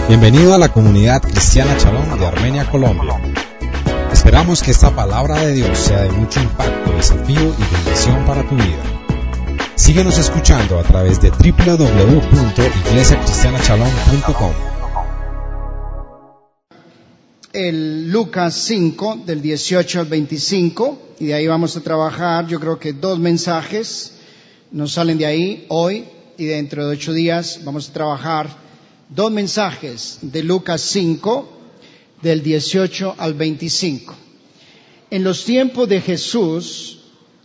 Bienvenido a la comunidad cristiana Shalom de Armenia, Colombia. Esperamos que esta palabra de Dios sea de mucho impacto, desafío y bendición para tu vida. Síguenos escuchando a través de www.iglesiacristianashalom.com. El Lucas 5, del 18 al 25, y de ahí vamos a trabajar. Yo creo que 2 mensajes nos salen de ahí hoy, y dentro de 8 días vamos a trabajar 2 mensajes de Lucas 5, del 18 al 25. En los tiempos de Jesús,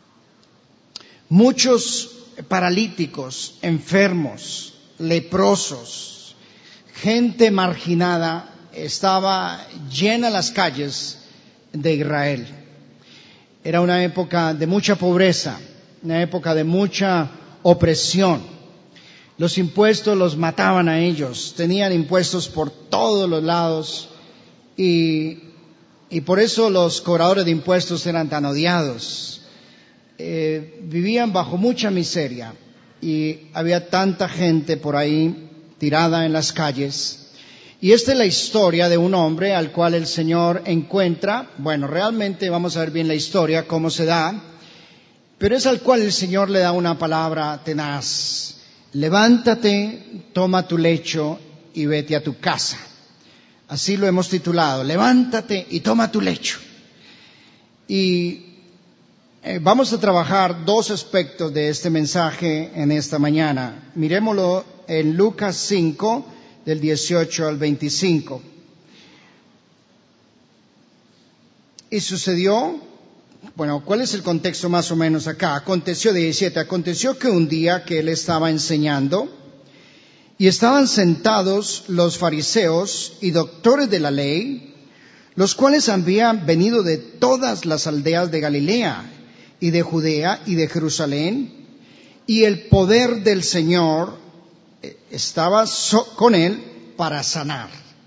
muchos paralíticos, enfermos, leprosos, gente marginada, estaba llena las calles de Israel. Era una época de mucha pobreza, una época de mucha opresión. Los impuestos los mataban a ellos, tenían impuestos por todos los lados y por eso los cobradores de impuestos eran tan odiados. Vivían bajo mucha miseria y había tanta gente por ahí tirada en las calles. Y esta es la historia de un hombre al cual el Señor encuentra. Bueno, realmente vamos a ver bien la historia, cómo se da, pero es al cual el Señor le da una palabra tenaz. Levántate, toma tu lecho y vete a tu casa. Así lo hemos titulado, levántate y toma tu lecho. Y vamos a trabajar 2 aspectos de este mensaje en esta mañana. Miremoslo en Lucas 5, del 18 al 25. Y sucedió, bueno, ¿cuál es el contexto más o menos acá? Aconteció que un día que él estaba enseñando, y estaban sentados los fariseos y doctores de la ley, los cuales habían venido de todas las aldeas de Galilea y de Judea y de Jerusalén, y el poder del Señor estaba con él para sanar.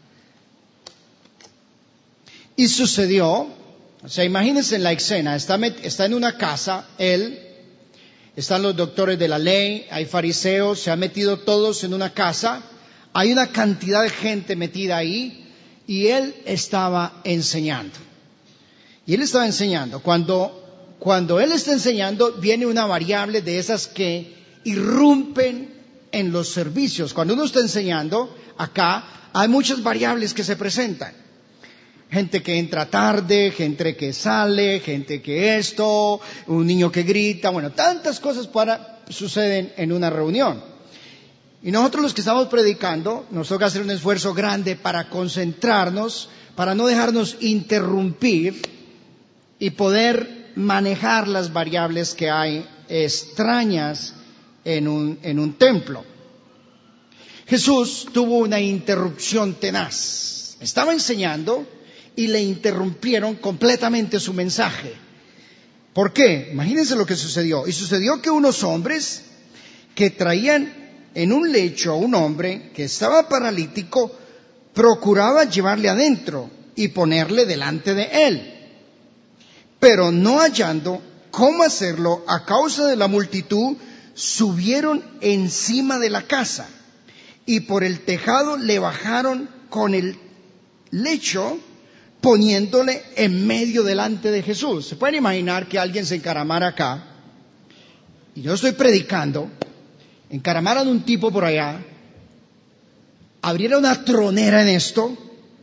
Y sucedió, o sea, imagínense la escena, está en una casa, él, están los doctores de la ley, hay fariseos, se han metido todos en una casa, hay una cantidad de gente metida ahí, y él estaba enseñando. Y él estaba enseñando. Cuando él está enseñando, viene una variable de esas que irrumpen en los servicios. Cuando uno está enseñando, acá hay muchas variables que se presentan. Gente que entra tarde, gente que sale, gente que esto, un niño que grita, bueno, tantas cosas suceden en una reunión. Y nosotros los que estamos predicando, nos toca hacer un esfuerzo grande para concentrarnos, para no dejarnos interrumpir y poder manejar las variables que hay extrañas en un templo. Jesús tuvo una interrupción tenaz. Estaba enseñando y le interrumpieron completamente su mensaje. ¿Por qué? Imagínense lo que sucedió. Y sucedió que unos hombres que traían en un lecho a un hombre que estaba paralítico, procuraban llevarle adentro y ponerle delante de él. Pero no hallando cómo hacerlo a causa de la multitud, subieron encima de la casa y por el tejado le bajaron con el lecho, poniéndole en medio delante de Jesús. ¿Se pueden imaginar que alguien se encaramara acá? Y yo estoy predicando, encaramaran un tipo por allá, abriera una tronera en esto,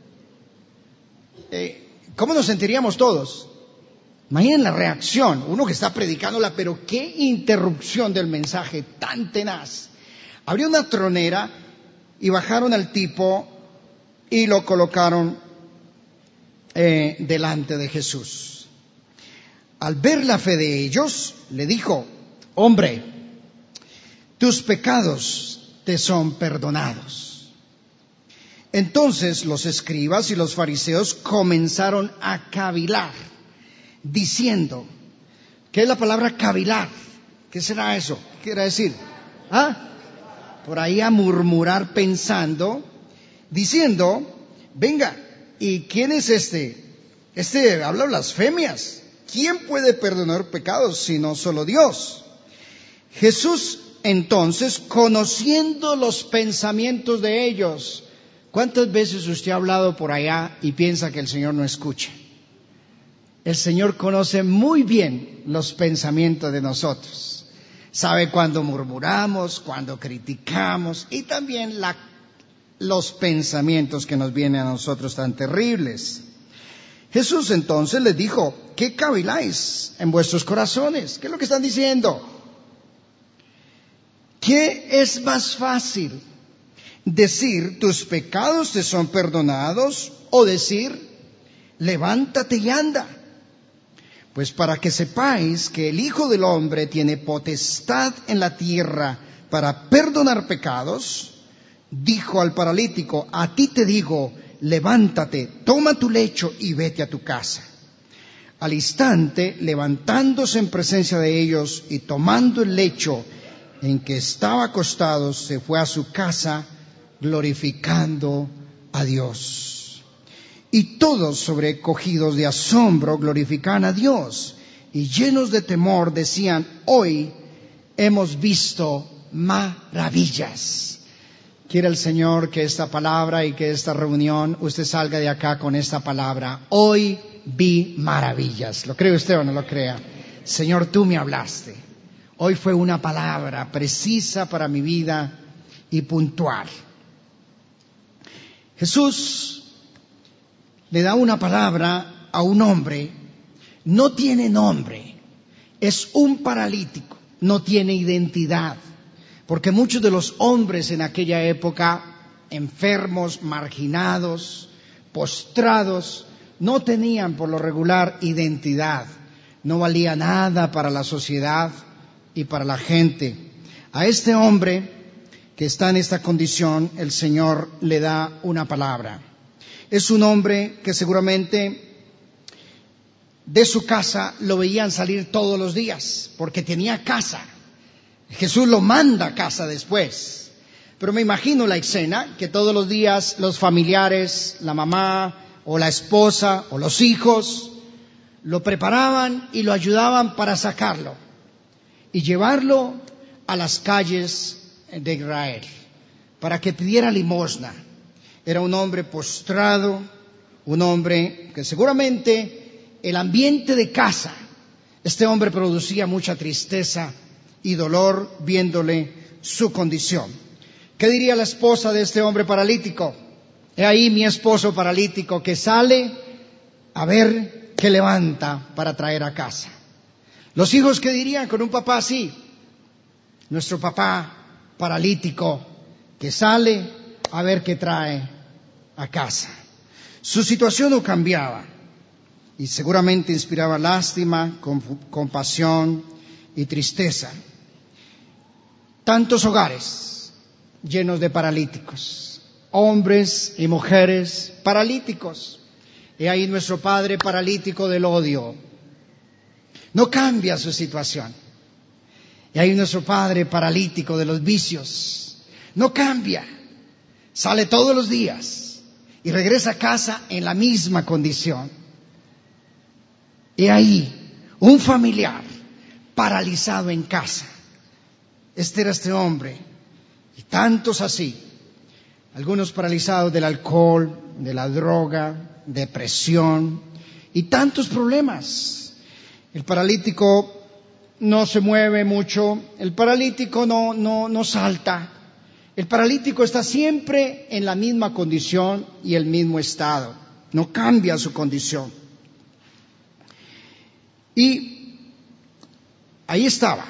¿cómo nos sentiríamos todos? Imaginen la reacción, uno que está predicándola, pero qué interrupción del mensaje tan tenaz. Abrió una tronera y bajaron al tipo y lo colocaron delante de Jesús. Al ver la fe de ellos, le dijo: hombre, tus pecados te son perdonados. Entonces los escribas y los fariseos comenzaron a cavilar, diciendo, ¿qué es la palabra cavilar? ¿Qué será eso? ¿Qué quiere decir? Por ahí a murmurar pensando, diciendo, venga, ¿y quién es este? Este habla blasfemias. ¿Quién puede perdonar pecados sino solo Dios? Jesús entonces, conociendo los pensamientos de ellos, ¿Cuántas veces usted ha hablado por allá y piensa que el Señor no escucha? El Señor conoce muy bien los pensamientos de nosotros. Sabe cuando murmuramos, cuando criticamos y también los pensamientos que nos vienen a nosotros tan terribles. Jesús entonces les dijo, ¿qué caviláis en vuestros corazones? ¿Qué es lo que están diciendo? ¿Qué es más fácil? ¿Decir tus pecados te son perdonados o decir levántate y anda? Pues para que sepáis que el Hijo del Hombre tiene potestad en la tierra para perdonar pecados, dijo al paralítico, a ti te digo, levántate, toma tu lecho y vete a tu casa. Al instante, levantándose en presencia de ellos y tomando el lecho en que estaba acostado, se fue a su casa glorificando a Dios. Y todos, sobrecogidos de asombro, glorificaban a Dios y llenos de temor decían, hoy hemos visto maravillas. Quiere el Señor que esta palabra y que esta reunión, usted salga de acá con esta palabra. Hoy vi maravillas. ¿Lo cree usted o no lo crea? Señor, tú me hablaste. Hoy fue una palabra precisa para mi vida y puntual. Jesús le da una palabra a un hombre. No tiene nombre. Es un paralítico. No tiene identidad. Porque muchos de los hombres en aquella época, enfermos, marginados, postrados, no tenían por lo regular identidad. No valía nada para la sociedad y para la gente. A este hombre que está en esta condición, el Señor le da una palabra. Es un hombre que seguramente de su casa lo veían salir todos los días, porque tenía casa. Jesús lo manda a casa después. Pero me imagino la escena, que todos los días los familiares, la mamá o la esposa o los hijos, lo preparaban y lo ayudaban para sacarlo y llevarlo a las calles de Israel para que pidiera limosna. Era un hombre postrado, un hombre que seguramente el ambiente de casa, este hombre producía mucha tristeza y dolor viéndole su condición. ¿Qué diría la esposa de este hombre paralítico? He ahí mi esposo paralítico que sale a ver qué levanta para traer a casa. Los hijos, ¿qué dirían con un papá así? Nuestro papá paralítico que sale a ver qué trae a casa. Su situación no cambiaba y seguramente inspiraba lástima, compasión y tristeza. Tantos hogares llenos de paralíticos, hombres y mujeres paralíticos. Y ahí nuestro padre paralítico del odio. No cambia su situación. Y ahí nuestro padre paralítico de los vicios. No cambia. Sale todos los días y regresa a casa en la misma condición. Y ahí un familiar paralizado en casa. Este era este hombre. Y tantos así. Algunos paralizados del alcohol, de la droga, depresión y tantos problemas. El paralítico no se mueve mucho, el paralítico no salta, el paralítico está siempre en la misma condición y el mismo estado, no cambia su condición. Y ahí estaba.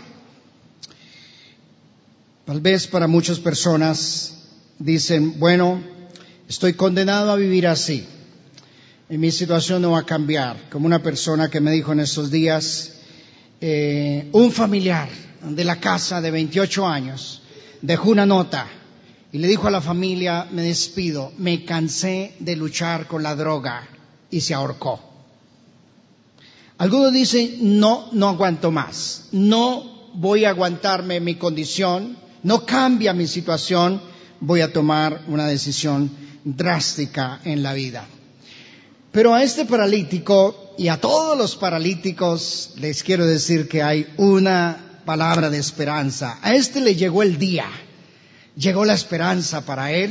Tal vez para muchas personas dicen, bueno, estoy condenado a vivir así. Y mi situación no va a cambiar. Como una persona que me dijo en estos días, un familiar de la casa de 28 años dejó una nota y le dijo a la familia, me despido, me cansé de luchar con la droga, y se ahorcó. Algunos dicen, no aguanto más, no voy a aguantarme mi condición, no cambia mi situación, voy a tomar una decisión drástica en la vida. Pero a este paralítico y a todos los paralíticos les quiero decir que hay una palabra de esperanza. A este le llegó el día, llegó la esperanza para él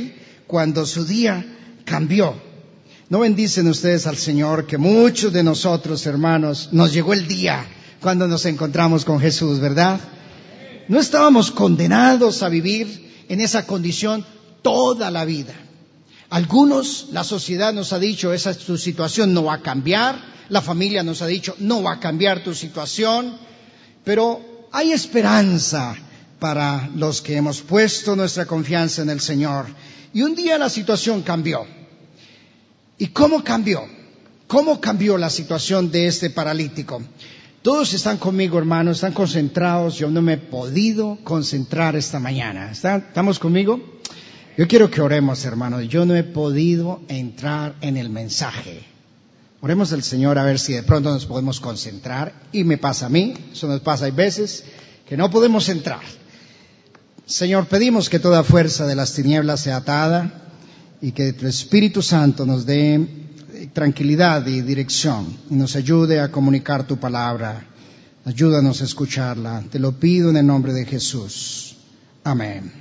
cuando su día cambió. ¿No bendicen ustedes al Señor que muchos de nosotros, hermanos, nos llegó el día cuando nos encontramos con Jesús, ¿verdad? No estábamos condenados a vivir en esa condición toda la vida. Algunos, la sociedad nos ha dicho, esa es tu situación, no va a cambiar. La familia nos ha dicho, no va a cambiar tu situación. Pero hay esperanza para los que hemos puesto nuestra confianza en el Señor. Y un día la situación cambió. ¿Y cómo cambió? ¿Cómo cambió la situación de este paralítico? Todos están conmigo, hermanos, están concentrados. Yo no me he podido concentrar esta mañana. ¿Estamos conmigo? Yo quiero que oremos, hermanos. Yo no he podido entrar en el mensaje. Oremos al Señor a ver si de pronto nos podemos concentrar. Y me pasa a mí, eso nos pasa, hay veces que no podemos entrar. Señor, pedimos que toda fuerza de las tinieblas sea atada y que tu Espíritu Santo nos dé tranquilidad y dirección y nos ayude a comunicar tu palabra. Ayúdanos a escucharla. Te lo pido en el nombre de Jesús. Amén.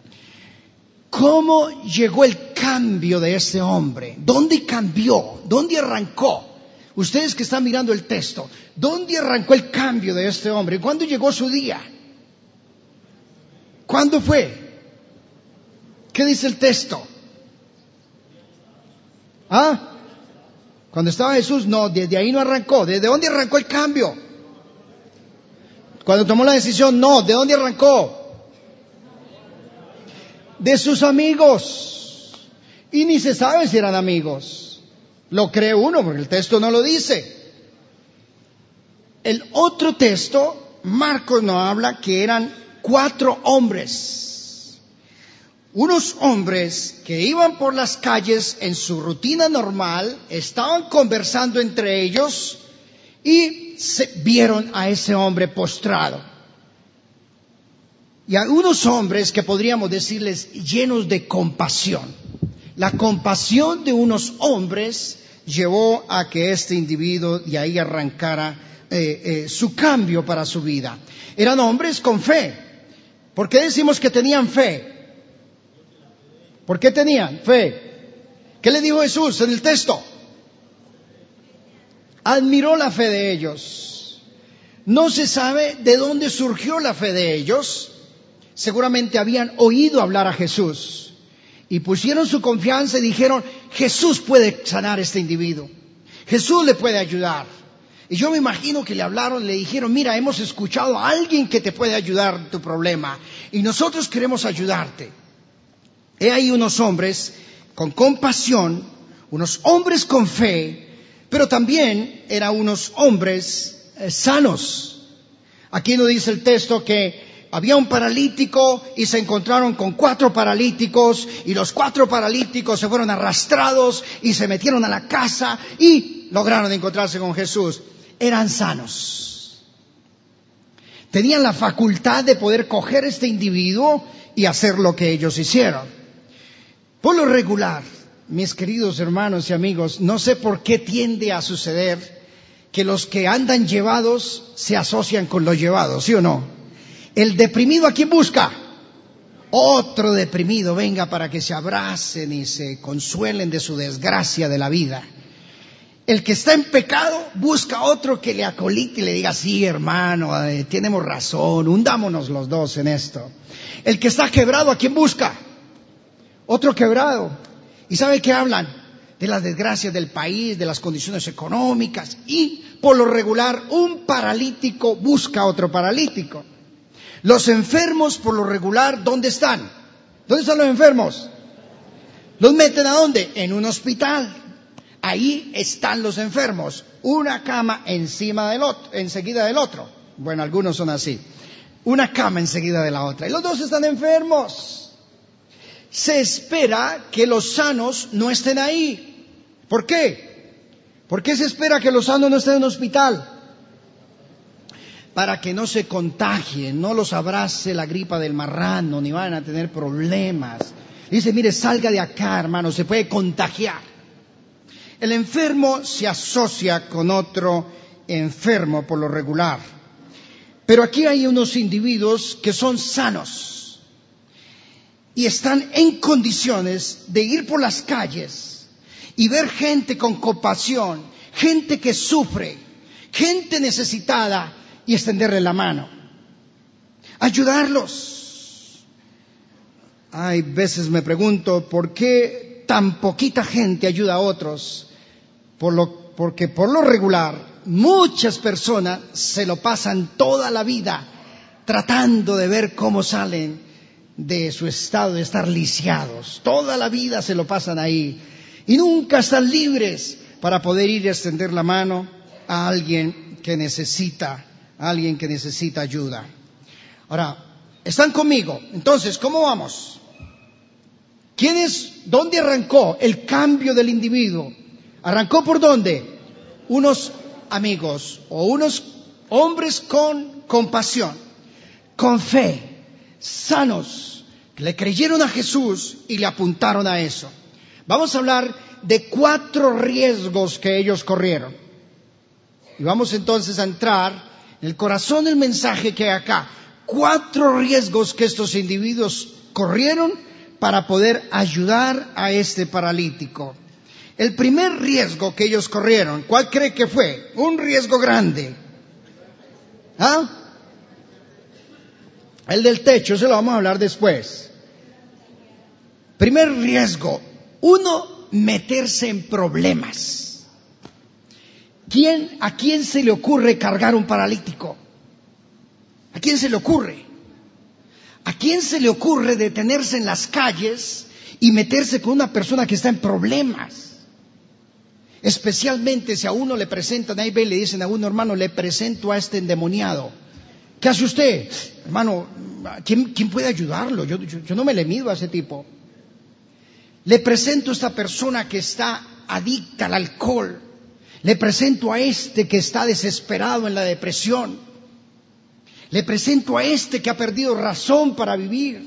¿Cómo llegó el cambio de este hombre? ¿Dónde cambió? ¿Dónde arrancó? Ustedes que están mirando el texto, ¿dónde arrancó el cambio de este hombre? ¿Cuándo llegó su día? ¿Cuándo fue? ¿Qué dice el texto? ¿Ah? Cuando estaba Jesús, no, desde ahí no arrancó. ¿Desde dónde arrancó el cambio? Cuando tomó la decisión, no, ¿de dónde arrancó? De sus amigos. Y ni se sabe si eran amigos. Lo cree uno porque el texto no lo dice. El otro texto, Marcos nos habla que eran 4 hombres. Unos hombres que iban por las calles en su rutina normal, estaban conversando entre ellos y vieron a ese hombre postrado. Y a unos hombres que podríamos decirles llenos de compasión. La compasión de unos hombres llevó a que este individuo de ahí arrancara su cambio para su vida. Eran hombres con fe. ¿Por qué decimos que tenían fe? ¿Por qué tenían fe? ¿Qué le dijo Jesús en el texto? Admiró la fe de ellos. No se sabe de dónde surgió la fe de ellos. Seguramente habían oído hablar a Jesús y pusieron su confianza y dijeron, Jesús puede sanar a este individuo. Jesús le puede ayudar. Y yo me imagino que le hablaron, le dijeron, mira, hemos escuchado a alguien que te puede ayudar en tu problema y nosotros queremos ayudarte. He ahí unos hombres con compasión, unos hombres con fe, pero también eran unos hombres sanos. Aquí nos dice el texto que había un paralítico y se encontraron con 4 paralíticos y los 4 paralíticos se fueron arrastrados y se metieron a la casa y lograron encontrarse con Jesús. Eran sanos. Tenían la facultad de poder coger este individuo y hacer lo que ellos hicieron. Por lo regular, mis queridos hermanos y amigos, no sé por qué tiende a suceder que los que andan llevados se asocian con los llevados, ¿sí o no? El deprimido, ¿a quién busca? Otro deprimido, venga para que se abracen y se consuelen de su desgracia de la vida. El que está en pecado busca otro que le acolite y le diga, sí hermano, tenemos razón, hundámonos los dos en esto. El que está quebrado, ¿a quién busca? Otro quebrado. ¿Y sabe qué hablan? De las desgracias del país, de las condiciones económicas. Y por lo regular, un paralítico busca a otro paralítico. Los enfermos, por lo regular, ¿dónde están? ¿Dónde están los enfermos? ¿Los meten a dónde? En un hospital. Ahí están los enfermos. Una cama encima del otro, enseguida del otro. Bueno, algunos son así. Una cama enseguida de la otra. Y los dos están enfermos. Se espera que los sanos no estén ahí. ¿Por qué? ¿Por qué se espera que los sanos no estén en un hospital? Para que no se contagien, no los abrace la gripa del marrano, ni van a tener problemas. Dice, mire, salga de acá, hermano, se puede contagiar. El enfermo se asocia con otro enfermo por lo regular. Pero aquí hay unos individuos que son sanos. y están en condiciones de ir por las calles y ver gente con compasión, gente que sufre, gente necesitada y extenderle la mano, ayudarlos. Hay veces me pregunto por qué tan poquita gente ayuda a otros, porque por lo regular muchas personas se lo pasan toda la vida tratando de ver cómo salen de su estado de estar lisiados. Toda la vida se lo pasan ahí y nunca están libres para poder ir a extender la mano a alguien que necesita ayuda. Ahora, ¿están conmigo? Entonces, ¿cómo vamos? ¿Dónde arrancó el cambio del individuo? ¿Arrancó por dónde? Unos amigos o unos hombres con compasión, con fe, sanos, que le creyeron a Jesús y le apuntaron a eso. Vamos a hablar de 4 riesgos que ellos corrieron. Y vamos entonces a entrar en el corazón del mensaje que hay acá. 4 riesgos que estos individuos corrieron para poder ayudar a este paralítico. El primer riesgo que ellos corrieron, ¿cuál cree que fue? Un riesgo grande. ¿Ah? El del techo, eso lo vamos a hablar después. Primer riesgo, meterse en problemas. ¿A quién se le ocurre cargar un paralítico? ¿A quién se le ocurre? ¿A quién se le ocurre detenerse en las calles y meterse con una persona que está en problemas? Especialmente si a uno le presentan, ahí ve, le dicen a uno, hermano, le presento a este endemoniado. ¿Qué hace usted? Hermano, ¿quién puede ayudarlo? Yo no me le mido a ese tipo. Le presento a esta persona que está adicta al alcohol. Le presento a este que está desesperado en la depresión. Le presento a este que ha perdido razón para vivir.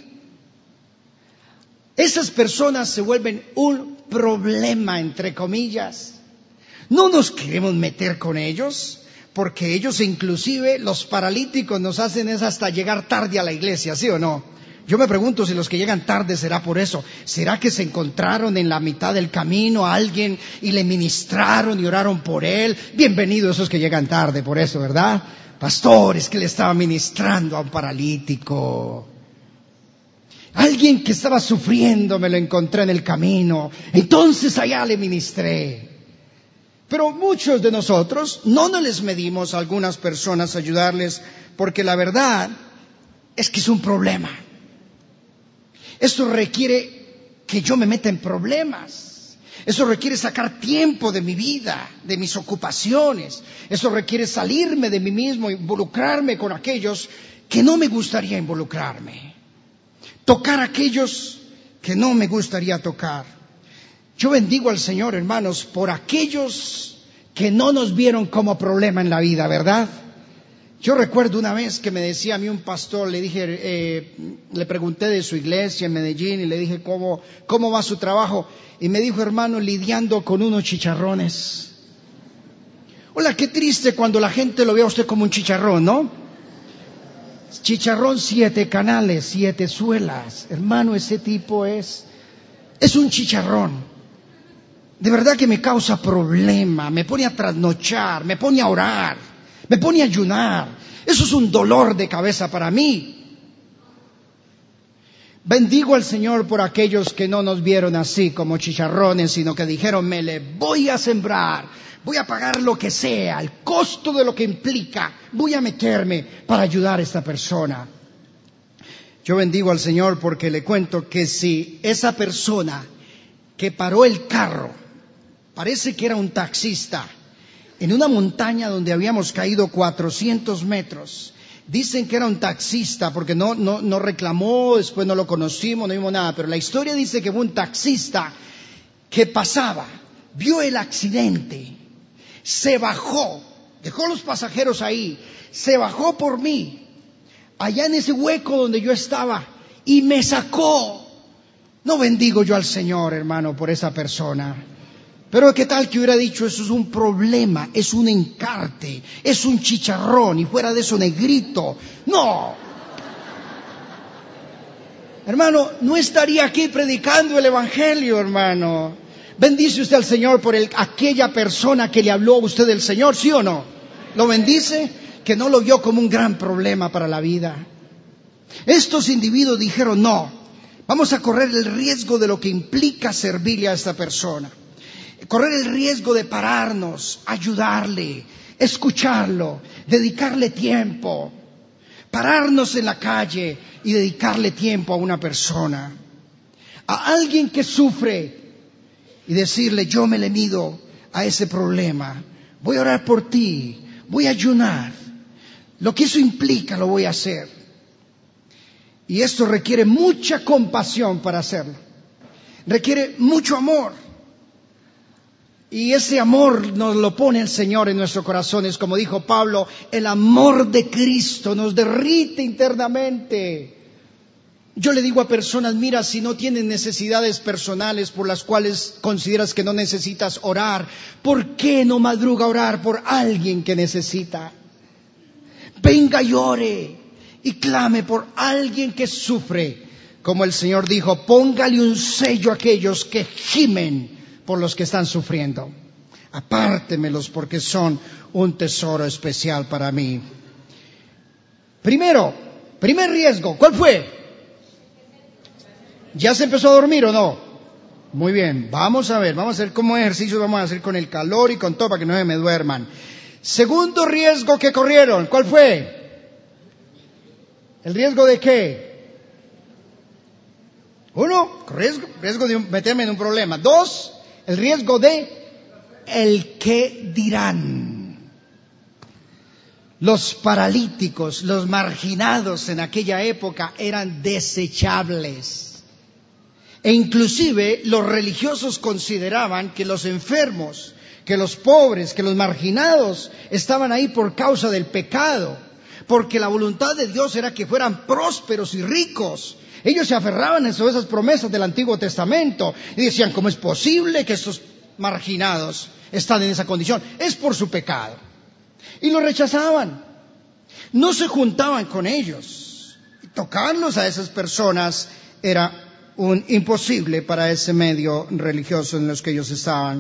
Esas personas se vuelven un problema, entre comillas. No nos queremos meter con ellos, porque ellos inclusive, los paralíticos, nos hacen es hasta llegar tarde a la iglesia, ¿sí o no? Yo me pregunto si los que llegan tarde será por eso. ¿Será que se encontraron en la mitad del camino a alguien y le ministraron y oraron por él? Bienvenidos esos que llegan tarde por eso, ¿verdad? Pastores que le estaba ministrando a un paralítico. Alguien que estaba sufriendo me lo encontré en el camino. Entonces allá le ministré. Pero muchos de nosotros no nos les medimos a algunas personas a ayudarles, porque la verdad es que es un problema. Esto requiere que yo me meta en problemas. Eso requiere sacar tiempo de mi vida, de mis ocupaciones. Eso requiere salirme de mí mismo, involucrarme con aquellos que no me gustaría involucrarme. Tocar a aquellos que no me gustaría tocar. Yo bendigo al Señor, hermanos, por aquellos que no nos vieron como problema en la vida, ¿verdad? Yo recuerdo una vez que me decía a mí un pastor, le pregunté de su iglesia en Medellín y le dije cómo va su trabajo. Y me dijo, hermano, lidiando con unos chicharrones. Hola, qué triste cuando la gente lo ve a usted como un chicharrón, ¿no? Chicharrón 7 canales, 7 suelas. Hermano, ese tipo es un chicharrón. De verdad que me causa problema, me pone a trasnochar, me pone a orar, me pone a ayunar. Eso es un dolor de cabeza para mí. Bendigo al Señor por aquellos que no nos vieron así como chicharrones, sino que dijeron, me le voy a sembrar, voy a pagar lo que sea, el costo de lo que implica, voy a meterme para ayudar a esta persona. Yo bendigo al Señor porque le cuento que si esa persona que paró el carro, parece que era un taxista, en una montaña donde habíamos caído 400 metros, dicen que era un taxista porque no reclamó, después no lo conocimos, no vimos nada, pero la historia dice que fue un taxista que pasaba, vio el accidente, se bajó, dejó los pasajeros ahí, se bajó por mí, allá en ese hueco donde yo estaba, y me sacó. No bendigo yo al Señor, hermano, por esa persona. Pero ¿qué tal que hubiera dicho, eso es un problema, es un encarte, es un chicharrón, y fuera de eso negrito? No. hermano, no estaría aquí predicando el Evangelio, hermano. ¿Bendice usted al Señor por aquella persona que le habló a usted del Señor, sí o no? ¿Lo bendice? Que no lo vio como un gran problema para la vida. Estos individuos dijeron, no, vamos a correr el riesgo de lo que implica servirle a esta persona. Correr el riesgo de pararnos, ayudarle, escucharlo, dedicarle tiempo. Pararnos en la calle y dedicarle tiempo a una persona. A alguien que sufre y decirle, yo me le mido a ese problema. Voy a orar por ti, voy a ayunar. Lo que eso implica lo voy a hacer. Y esto requiere mucha compasión para hacerlo. Requiere mucho amor. Y ese amor nos lo pone el Señor en nuestros corazones. Como dijo Pablo, el amor de Cristo nos derrite internamente. Yo le digo a personas, mira, si no tienes necesidades personales por las cuales consideras que no necesitas orar, ¿por qué no madruga a orar por alguien que necesita? Venga y ore y clame por alguien que sufre. Como el Señor dijo, póngale un sello a aquellos que gimen por los que están sufriendo. Apártemelos porque son un tesoro especial para mí. Primer riesgo, ¿cuál fue? ¿Ya se empezó a dormir o no? Muy bien, vamos a hacer como ejercicios, vamos a hacer con el calor y con todo para que no se me duerman. Segundo riesgo que corrieron, ¿cuál fue? ¿El riesgo de qué? 1, riesgo de meterme en un problema. 2, el riesgo de el qué dirán. Los paralíticos, los marginados en aquella época eran desechables. E inclusive los religiosos consideraban que los enfermos, que los pobres, que los marginados estaban ahí por causa del pecado, porque la voluntad de Dios era que fueran prósperos y ricos. Ellos se aferraban a esas promesas del Antiguo Testamento y decían, ¿cómo es posible que estos marginados están en esa condición? Es por su pecado. Y lo rechazaban. No se juntaban con ellos. Y tocarlos a esas personas era imposible para ese medio religioso en los que ellos estaban.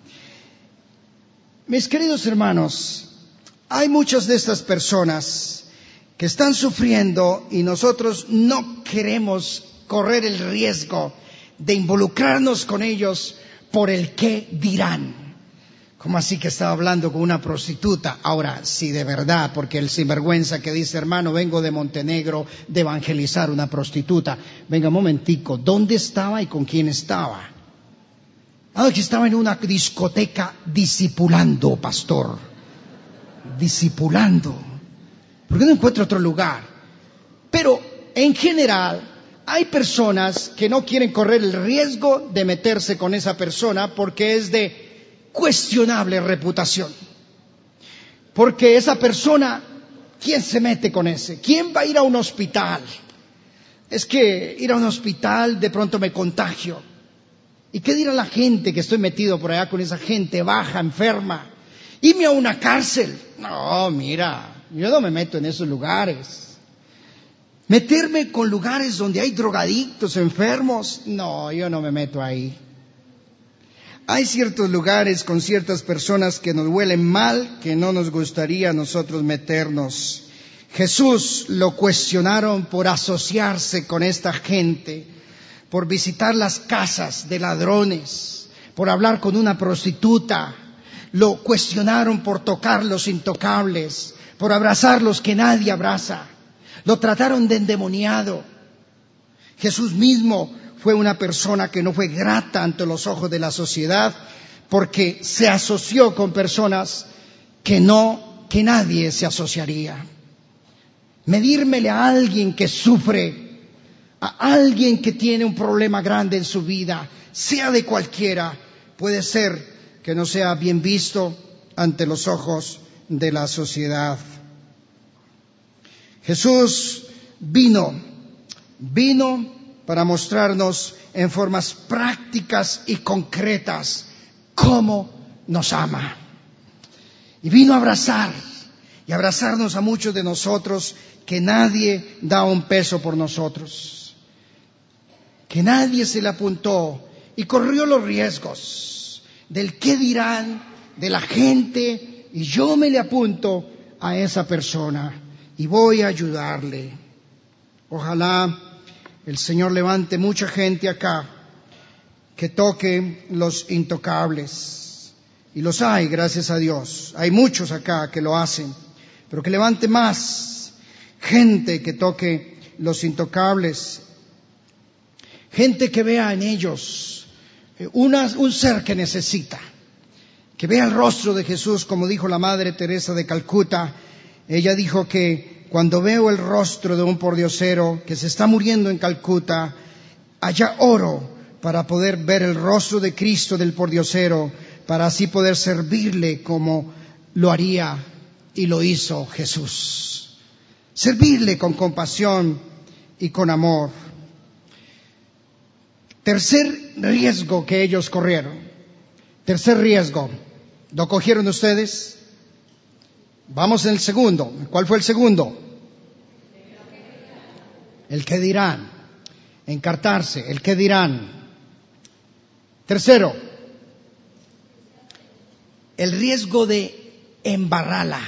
Mis queridos hermanos, hay muchas de estas personas que están sufriendo y nosotros no queremos correr el riesgo de involucrarnos con ellos por el qué dirán. ¿Cómo así que estaba hablando con una prostituta? Ahora, sí, de verdad, porque el sinvergüenza que dice, hermano, vengo de Montenegro de evangelizar una prostituta. Venga, un momentico, ¿dónde estaba y con quién estaba? Ah, que estaba en una discoteca discipulando, pastor. Discipulando. ¿Por qué no encuentro otro lugar? Pero, en general, hay personas que no quieren correr el riesgo de meterse con esa persona porque es de cuestionable reputación. Porque esa persona, ¿quién se mete con ese? ¿Quién va a ir a un hospital? Es que ir a un hospital de pronto me contagio. ¿Y qué dirá la gente que estoy metido por allá con esa gente baja, enferma? ¿Irme a una cárcel? No, mira, yo no me meto en esos lugares. ¿Meterme con lugares donde hay drogadictos, enfermos? No, yo no me meto ahí. Hay ciertos lugares con ciertas personas que nos huelen mal, que no nos gustaría a nosotros meternos. Jesús lo cuestionaron por asociarse con esta gente, por visitar las casas de ladrones, por hablar con una prostituta. Lo cuestionaron por tocar los intocables, por abrazar los que nadie abraza. Lo trataron de endemoniado. Jesús mismo fue una persona que no fue grata ante los ojos de la sociedad porque se asoció con personas que nadie se asociaría. Medírmele a alguien que sufre, a alguien que tiene un problema grande en su vida, sea de cualquiera, puede ser que no sea bien visto ante los ojos de la sociedad. Jesús vino para mostrarnos en formas prácticas y concretas cómo nos ama. Y vino a abrazar y abrazarnos a muchos de nosotros que nadie da un peso por nosotros. que nadie se le apuntó y corrió los riesgos del qué dirán, de la gente, y yo me le apunto a esa persona y voy a ayudarle. Ojalá el Señor levante mucha gente acá que toque los intocables. Y los hay, gracias a Dios. Hay muchos acá que lo hacen. Pero que levante más gente que toque los intocables. Gente que vea en ellos un ser que necesita. Que vea el rostro de Jesús, como dijo la Madre Teresa de Calcuta. Ella dijo que cuando veo el rostro de un pordiosero que se está muriendo en Calcuta, allá oro para poder ver el rostro de Cristo del pordiosero, para así poder servirle como lo haría y lo hizo Jesús. Servirle con compasión y con amor. Tercer riesgo que ellos corrieron. Tercer riesgo. ¿Lo cogieron ustedes? Vamos en el segundo. ¿Cuál fue el segundo? El qué dirán. Encartarse. El qué dirán. Tercero. El riesgo de embarrarla.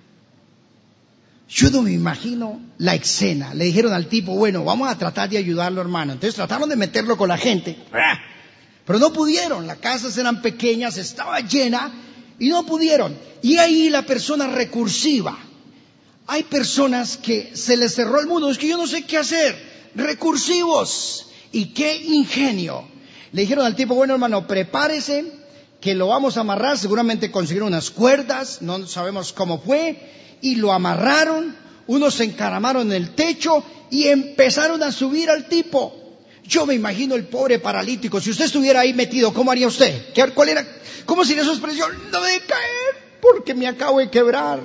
Yo no me imagino la escena. Le dijeron al tipo, bueno, vamos a tratar de ayudarlo, hermano. Entonces trataron de meterlo con la gente. Pero no pudieron. Las casas eran pequeñas, estaba llena y no pudieron. Y ahí la persona recursiva. Hay personas que se les cerró el mundo. Es que yo no sé qué hacer. Recursivos. Y qué ingenio. Le dijeron al tipo, bueno, hermano, prepárese que lo vamos a amarrar. Seguramente consiguieron unas cuerdas. No sabemos cómo fue. Y lo amarraron, unos se encaramaron en el techo y empezaron a subir al tipo. Yo me imagino el pobre paralítico. Si usted estuviera ahí metido, ¿cómo haría usted? ¿Cómo sería su expresión? No me caer porque me acabo de quebrar.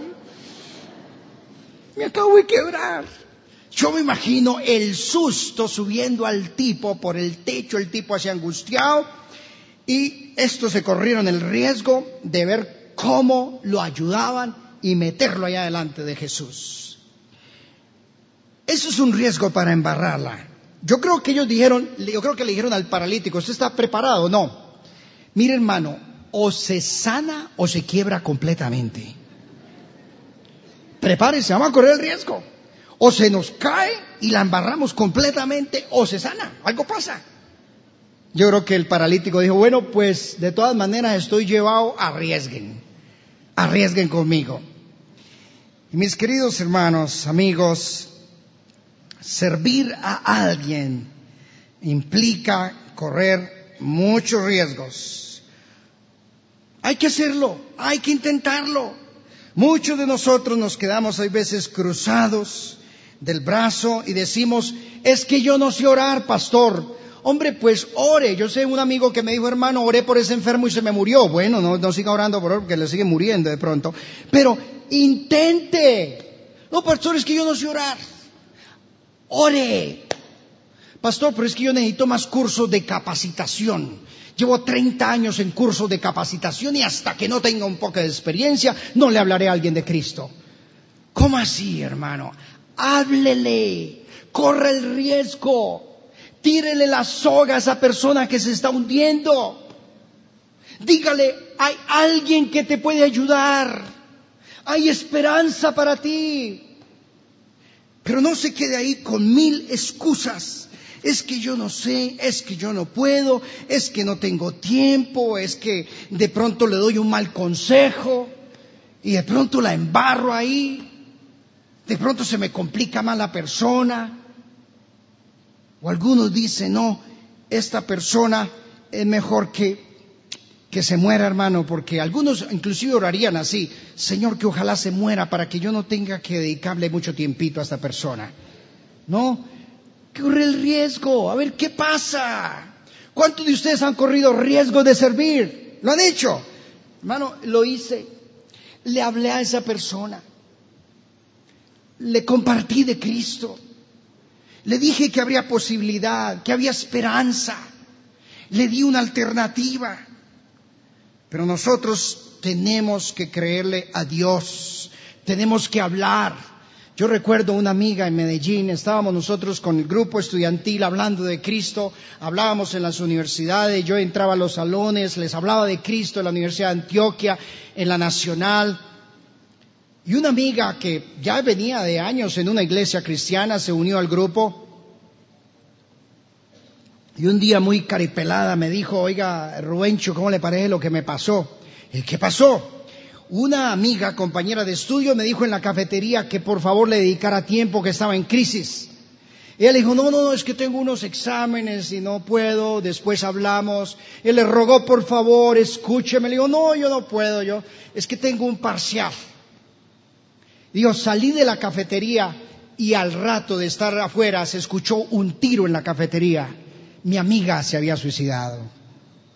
Me acabo de quebrar. Yo me imagino el susto subiendo al tipo por el techo, el tipo así angustiado. Y estos se corrieron el riesgo de ver cómo lo ayudaban y meterlo allá delante de Jesús. Eso es un riesgo para embarrarla. Yo creo que le dijeron al paralítico, ¿usted está preparado? No. Mire, hermano, o se sana o se quiebra completamente. Prepárese, vamos a correr el riesgo. O se nos cae y la embarramos completamente, o se sana, algo pasa. Yo creo que el paralítico dijo, bueno, pues de todas maneras estoy llevado, arriesguen conmigo. Y mis queridos hermanos, amigos, servir a alguien implica correr muchos riesgos. Hay que hacerlo, hay que intentarlo. Muchos de nosotros nos quedamos a veces cruzados del brazo y decimos, es que yo no sé orar, pastor. Hombre, pues ore. Yo sé un amigo que me dijo, hermano, oré por ese enfermo y se me murió. Bueno, no siga orando por él porque le sigue muriendo de pronto. Pero intente. No, pastor, es que yo no sé orar. Ore. Pastor, pero es que yo necesito más cursos de capacitación. Llevo 30 años en cursos de capacitación y hasta que no tenga un poco de experiencia, no le hablaré a alguien de Cristo. ¿Cómo así, hermano? Háblele. Corre el riesgo. Tírele la soga a esa persona que se está hundiendo. Dígale, hay alguien que te puede ayudar. Hay esperanza para ti. Pero no se quede ahí con 1000 excusas. Es que yo no sé, es que yo no puedo, es que no tengo tiempo, es que de pronto le doy un mal consejo y de pronto la embarro ahí. De pronto se me complica más la persona. O algunos dicen, no, esta persona es mejor que se muera, hermano, porque algunos inclusive orarían así, Señor, que ojalá se muera para que yo no tenga que dedicarle mucho tiempito a esta persona. No, corre el riesgo, a ver qué pasa. ¿Cuántos de ustedes han corrido riesgo de servir? ¿Lo han hecho? Hermano, lo hice, le hablé a esa persona, le compartí de Cristo. Le dije que habría posibilidad, que había esperanza. Le di una alternativa. Pero nosotros tenemos que creerle a Dios. Tenemos que hablar. Yo recuerdo una amiga en Medellín, estábamos nosotros con el grupo estudiantil hablando de Cristo, hablábamos en las universidades, yo entraba a los salones, les hablaba de Cristo en la Universidad de Antioquia, en la Nacional. Y una amiga que ya venía de años en una iglesia cristiana se unió al grupo. Y un día muy caripelada me dijo, oiga, Rubencho, ¿cómo le parece lo que me pasó? ¿Y qué pasó? Una amiga, compañera de estudio, me dijo en la cafetería que por favor le dedicara tiempo, que estaba en crisis. Ella le dijo, no, es que tengo unos exámenes y no puedo, después hablamos. Él le rogó, por favor, escúcheme. Le dijo, no, yo no puedo, es que tengo un parcial. Digo, salí de la cafetería y al rato de estar afuera se escuchó un tiro en la cafetería. Mi amiga se había suicidado.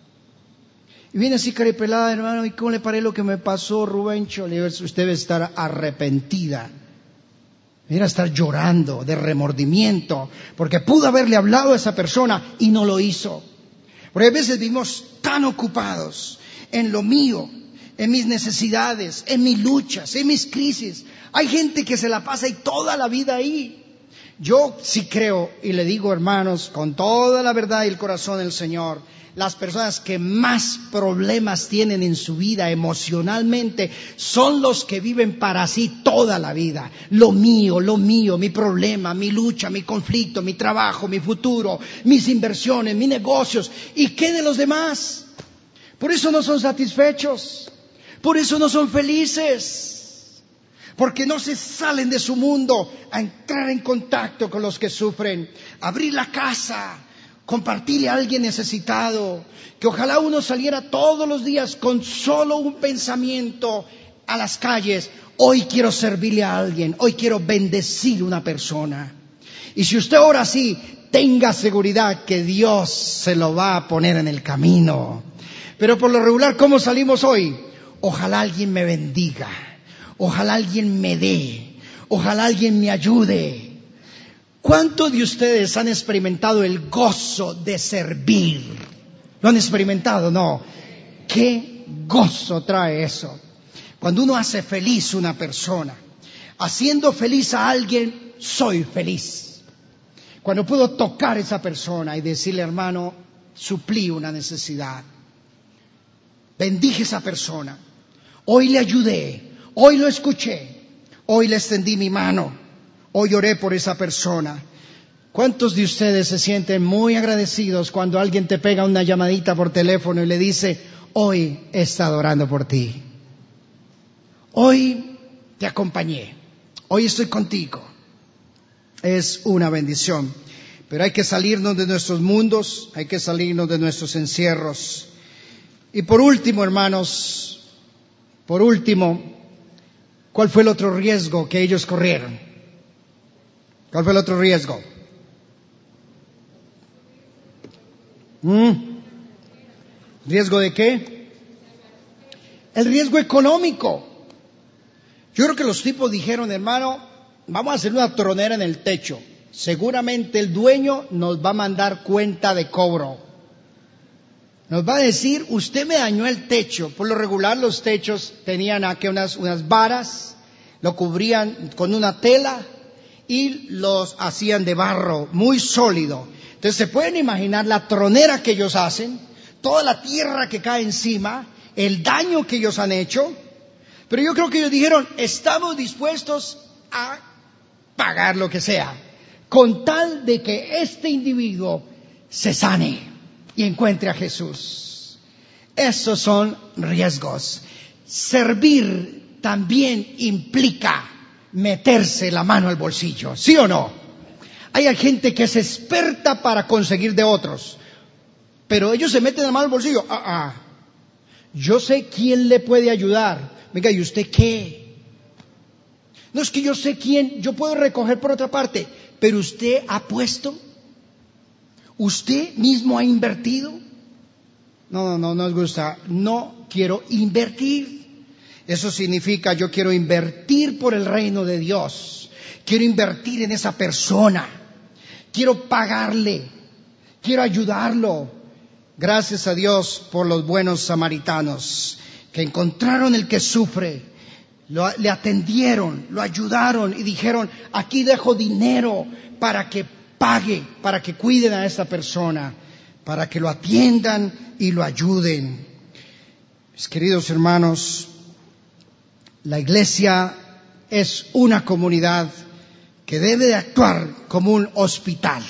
Y viene así caripelada, hermano, ¿y cómo le parece lo que me pasó, Rubencho? Le digo, usted debe estar arrepentida. Debe estar llorando de remordimiento, porque pudo haberle hablado a esa persona y no lo hizo. Porque a veces vivimos tan ocupados en lo mío, en mis necesidades, en mis luchas, en mis crisis. Hay gente que se la pasa ahí toda la vida ahí. Yo sí creo, y le digo, hermanos, con toda la verdad y el corazón del Señor, las personas que más problemas tienen en su vida emocionalmente son los que viven para sí toda la vida. Lo mío, mi problema, mi lucha, mi conflicto, mi trabajo, mi futuro, mis inversiones, mis negocios. ¿Y qué de los demás? Por eso no son satisfechos, por eso no son felices, porque no se salen de su mundo a entrar en contacto con los que sufren, abrir la casa, compartirle a alguien necesitado, que ojalá uno saliera todos los días con solo un pensamiento a las calles. Hoy quiero servirle a alguien, hoy quiero bendecir a una persona. Y si usted ora así, tenga seguridad que Dios se lo va a poner en el camino. Pero por lo regular, ¿cómo salimos hoy? Ojalá alguien me bendiga, ojalá alguien me dé, ojalá alguien me ayude. ¿Cuántos de ustedes han experimentado el gozo de servir? ¿Lo han experimentado? No. ¿Qué gozo trae eso? Cuando uno hace feliz a una persona, haciendo feliz a alguien, soy feliz. Cuando puedo tocar a esa persona y decirle, hermano, suplí una necesidad, bendije a esa persona, hoy le ayudé, hoy lo escuché, hoy le extendí mi mano. Hoy oré por esa persona. ¿Cuántos de ustedes se sienten muy agradecidos cuando alguien te pega una llamadita por teléfono y le dice, hoy he estado orando por ti? Hoy te acompañé. Hoy estoy contigo. Es una bendición. Pero hay que salirnos de nuestros mundos, hay que salirnos de nuestros encierros. Y por último, hermanos, ¿cuál fue el otro riesgo que ellos corrieron? ¿Cuál fue el otro riesgo? ¿Riesgo de qué? El riesgo económico. Yo creo que los tipos dijeron, hermano, vamos a hacer una tronera en el techo. Seguramente el dueño nos va a mandar cuenta de cobro. Nos va a decir, usted me dañó el techo. Por lo regular los techos tenían aquí unas varas, lo cubrían con una tela y los hacían de barro muy sólido. Entonces se pueden imaginar la tronera que ellos hacen, toda la tierra que cae encima, el daño que ellos han hecho. Pero yo creo que ellos dijeron, estamos dispuestos a pagar lo que sea, con tal de que este individuo se sane y encuentre a Jesús. Esos son riesgos. Servir también implica meterse la mano al bolsillo, ¿sí o no? Hay gente que es experta para conseguir de otros, pero ellos se meten la mano al bolsillo. Yo sé quién le puede ayudar. Venga, ¿y usted qué? No, es que yo sé quién, yo puedo recoger por otra parte, pero usted ha puesto, usted mismo ha invertido. No nos gusta, no quiero invertir. Eso significa yo quiero invertir por el reino de Dios, quiero invertir en esa persona, quiero pagarle, quiero ayudarlo. Gracias a Dios por los buenos samaritanos que encontraron el que sufre, le atendieron, lo ayudaron y dijeron, aquí dejo dinero para que pague, para que cuiden a esta persona, para que lo atiendan y lo ayuden. Mis queridos hermanos, la iglesia es una comunidad que debe de actuar como un hospital,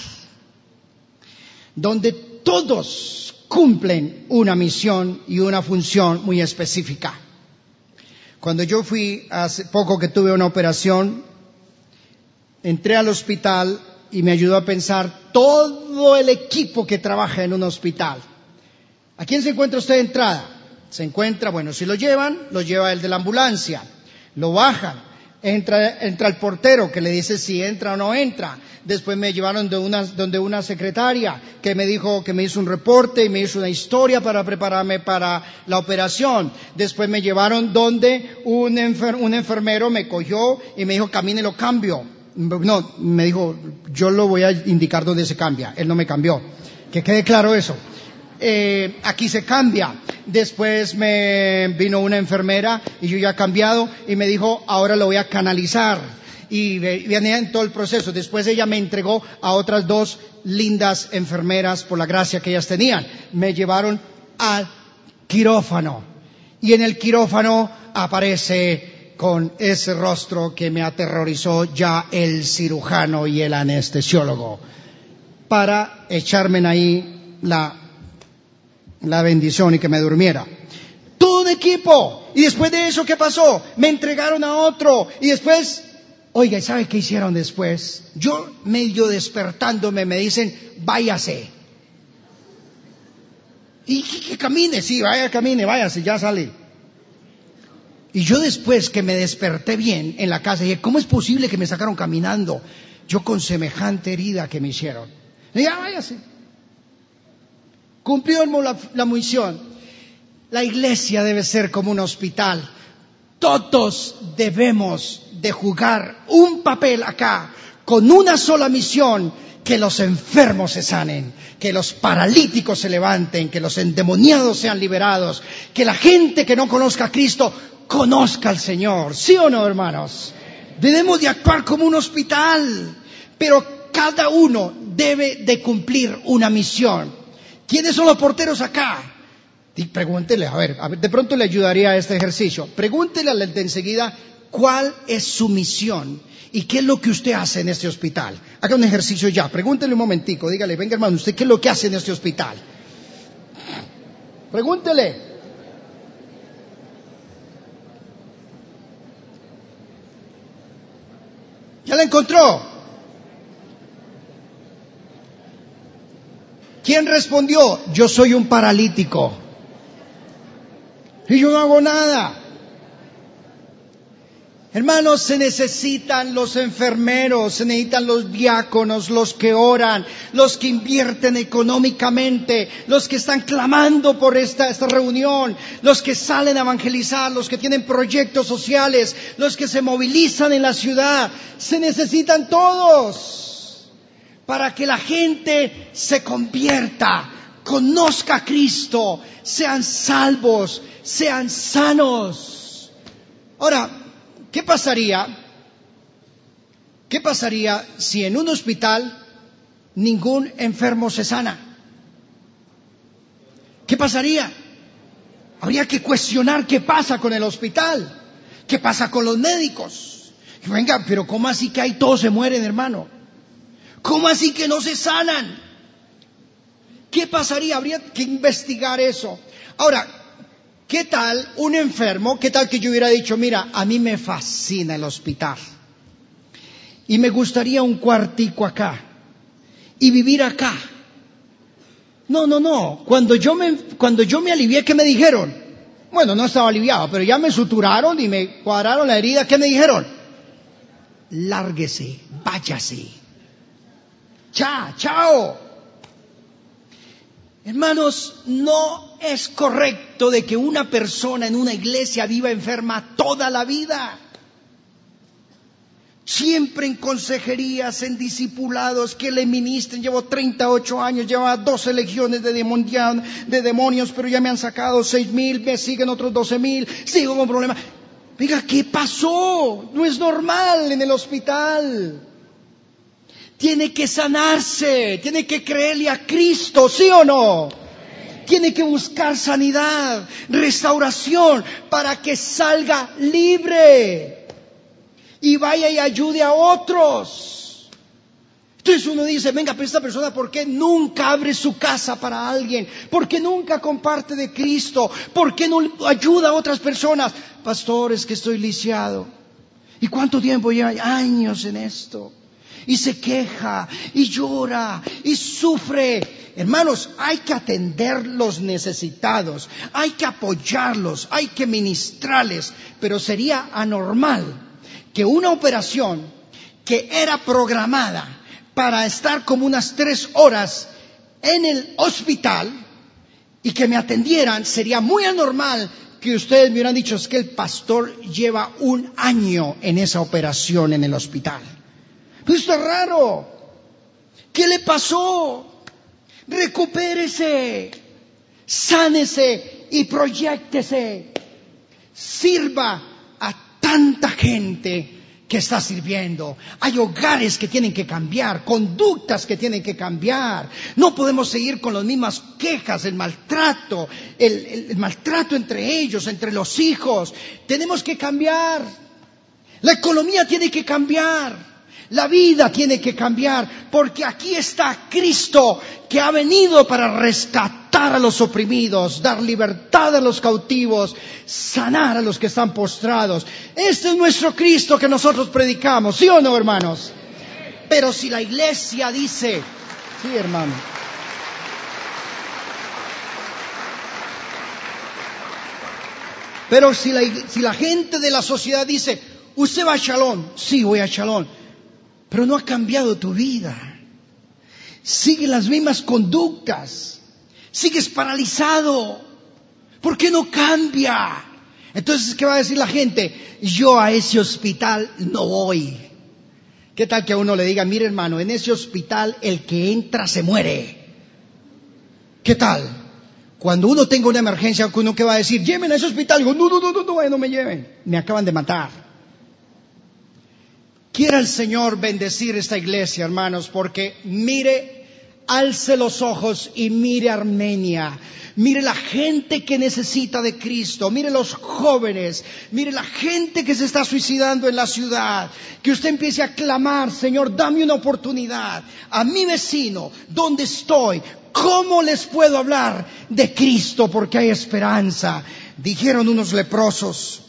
donde todos cumplen una misión y una función muy específica. Cuando yo fui, hace poco que tuve una operación, entré al hospital y me ayudó a pensar todo el equipo que trabaja en un hospital. ¿A quién se encuentra usted de entrada? Se encuentra, bueno, si lo lleva el de la ambulancia, lo bajan, entra el portero que le dice si entra o no entra. Después me llevaron donde una secretaria que me hizo un reporte y me hizo una historia para prepararme para la operación. Después me llevaron donde un enfermero me cogió y me dijo, camine, lo cambio. No, me dijo, yo lo voy a indicar dónde se cambia. Él no me cambió. Que quede claro eso. Aquí se cambia. Después me vino una enfermera y yo ya cambiado y me dijo, ahora lo voy a canalizar. Y venía en todo el proceso. Después ella me entregó a otras 2 lindas enfermeras por la gracia que ellas tenían. Me llevaron al quirófano. Y en el quirófano aparece con ese rostro que me aterrorizó ya el cirujano y el anestesiólogo, para echarme ahí la bendición y que me durmiera. Todo un equipo. Y después de eso, ¿qué pasó? Me entregaron a otro. Y después, oiga, ¿sabe qué hicieron después? Yo medio despertándome me dicen, váyase. Y que camine, sí, camine, váyase, ya salí. Y yo después que me desperté bien en la casa, dije, ¿cómo es posible que me sacaron caminando? Yo con semejante herida que me hicieron. Y dije, váyase. Cumplieron la misión. La iglesia debe ser como un hospital. Todos debemos de jugar un papel acá, con una sola misión: que los enfermos se sanen, que los paralíticos se levanten, que los endemoniados sean liberados, que la gente que no conozca a Cristo conozca al Señor. ¿Sí o no, hermanos? Debemos de actuar como un hospital, pero cada uno debe de cumplir una misión. ¿Quiénes son los porteros acá? Pregúntele, a ver, de pronto le ayudaría a este ejercicio. Pregúntele al de enseguida cuál es su misión y qué es lo que usted hace en este hospital. Haga un ejercicio ya, pregúntele un momentico, dígale, venga hermano, ¿usted qué es lo que hace en este hospital? Pregúntele. ¿Ya la encontró? ¿Quién respondió? Yo soy un paralítico. Y yo no hago nada. Hermanos, se necesitan los enfermeros, se necesitan los diáconos, los que oran, los que invierten económicamente, los que están clamando por esta reunión, los que salen a evangelizar, los que tienen proyectos sociales, los que se movilizan en la ciudad. Se necesitan todos para que la gente se convierta, conozca a Cristo, sean salvos, sean sanos. Ahora, ¿qué pasaría si en un hospital ningún enfermo se sana? ¿Qué pasaría? Habría que cuestionar qué pasa con el hospital, qué pasa con los médicos. Venga, pero ¿cómo así que ahí todos se mueren, hermano? ¿Cómo así que no se sanan? ¿Qué pasaría? Habría que investigar eso. Ahora, ¿qué tal un enfermo? ¿Qué tal que yo hubiera dicho, mira, a mí me fascina el hospital y me gustaría un cuartico acá y vivir acá? No. Cuando yo me alivié, ¿qué me dijeron? Bueno, no estaba aliviado, pero ya me suturaron y me cuadraron la herida. ¿Qué me dijeron? Lárguese, váyase. Chao. Hermanos, no es correcto de que una persona en una iglesia viva enferma toda la vida. Siempre en consejerías, en discipulados, que le ministren. Llevo 38 años, llevo 12 legiones de demonios, pero ya me han sacado 6,000, me siguen otros 12,000, sigo con problemas. Venga, ¿qué pasó? No es normal en el hospital. Tiene que sanarse, tiene que creerle a Cristo, ¿sí o no? Tiene que buscar sanidad, restauración, para que salga libre y vaya y ayude a otros. Entonces uno dice, venga, pero esta persona, ¿por qué nunca abre su casa para alguien? ¿Por qué nunca comparte de Cristo? ¿Por qué no ayuda a otras personas? Pastor, es que estoy lisiado. ¿Y cuánto tiempo lleva? Años en esto. Y se queja, y llora, y sufre. Hermanos, hay que atender los necesitados, hay que apoyarlos, hay que ministrarles. Pero sería anormal que una operación que era programada para estar como unas 3 horas en el hospital y que me atendieran, sería muy anormal que ustedes me hubieran dicho, es que el pastor lleva 1 año en esa operación en el hospital. Pues esto es raro. ¿Qué le pasó? Recupérese, sánese y proyéctese. Sirva a tanta gente que está sirviendo. Hay hogares que tienen que cambiar, conductas que tienen que cambiar. No podemos seguir con las mismas quejas, el maltrato, el maltrato entre ellos, entre los hijos. Tenemos que cambiar. La economía tiene que cambiar. La vida tiene que cambiar, porque aquí está Cristo, que ha venido para rescatar a los oprimidos, dar libertad a los cautivos, sanar a los que están postrados. Este es nuestro Cristo que nosotros predicamos, ¿sí o no, hermanos? Pero si la iglesia dice, sí, hermano, pero si la gente de la sociedad dice, ¿usted va a Shalom? Sí, voy a Shalom. Pero no ha cambiado tu vida. Sigues las mismas conductas. Sigues paralizado. ¿Por qué no cambia? Entonces, ¿qué va a decir la gente? Yo a ese hospital no voy. ¿Qué tal que a uno le diga, mire hermano, en ese hospital el que entra se muere? ¿Qué tal? Cuando uno tenga una emergencia, uno ¿qué va a decir? Llévenme a ese hospital. Digo, no me lleven. Me acaban de matar. Quiera el Señor bendecir esta iglesia, hermanos, porque mire, alce los ojos y mire Armenia. Mire la gente que necesita de Cristo. Mire los jóvenes. Mire la gente que se está suicidando en la ciudad. Que usted empiece a clamar, Señor, dame una oportunidad. A mi vecino, ¿dónde estoy? ¿Cómo les puedo hablar de Cristo? Porque hay esperanza. Dijeron unos leprosos.